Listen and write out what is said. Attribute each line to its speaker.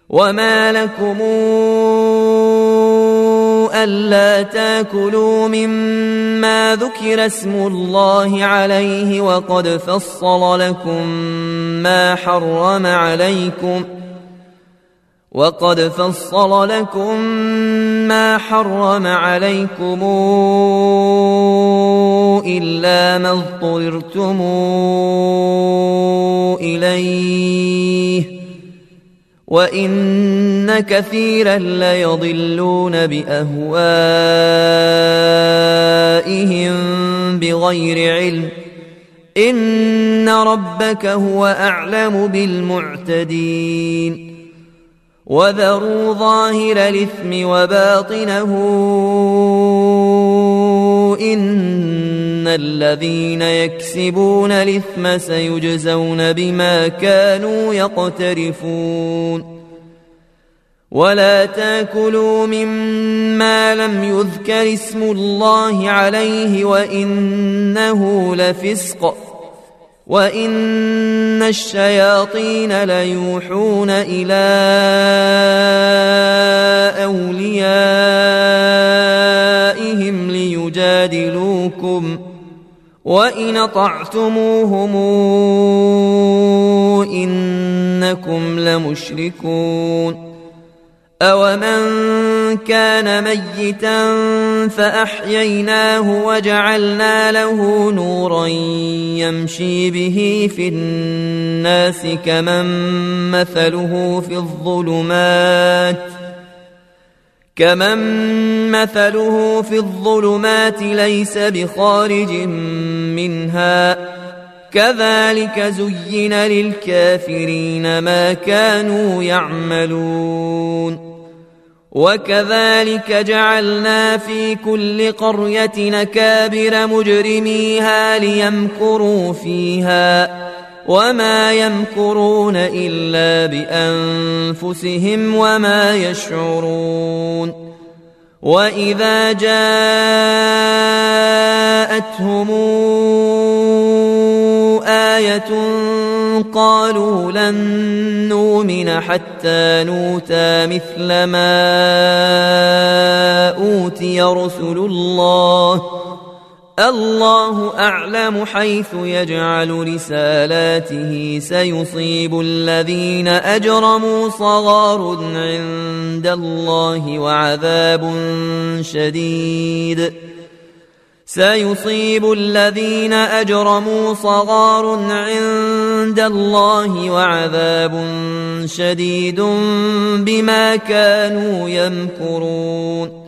Speaker 1: وما لكم ألا تاكلوا مما ذكر اسم الله عليه وقد فصل لكم ما حرم عليكم إلا ما اضطررتم إليه وإن كثيرا ليضلون بأهوائهم بغير علم إن ربك هو أعلم بالمعتدين وذروا ظاهر الإثم وباطنه إن الذين يكسبون الإثم سيجزون بما كانوا يقترفون ولا تاكلوا مما لم يذكر اسم الله عليه وإنه لفسق وإن الشياطين ليوحون إلى أوليائهم ليجادلوكم وإن أطعتموهم إنكم لمشركون أومن كان ميتا فأحييناه وجعلنا له نورا يمشي به في الناس كمن مثله في الظلمات ليس بخارج منها كذلك زين للكافرين ما كانوا يعملون وكذلك جعلنا في كل قرية نكابر مجرميها ليمكروا فيها وما يمكرون إلا بأنفسهم وما يشعرون وإذا جاءتهم آية قالوا لن نؤمن حتى نؤتى مثل ما أوتي رسل الله أعلم حيث يجعل رسالاته سيصيب الذين أجرموا صغار عند الله وعذاب شديد بما كانوا يمكرون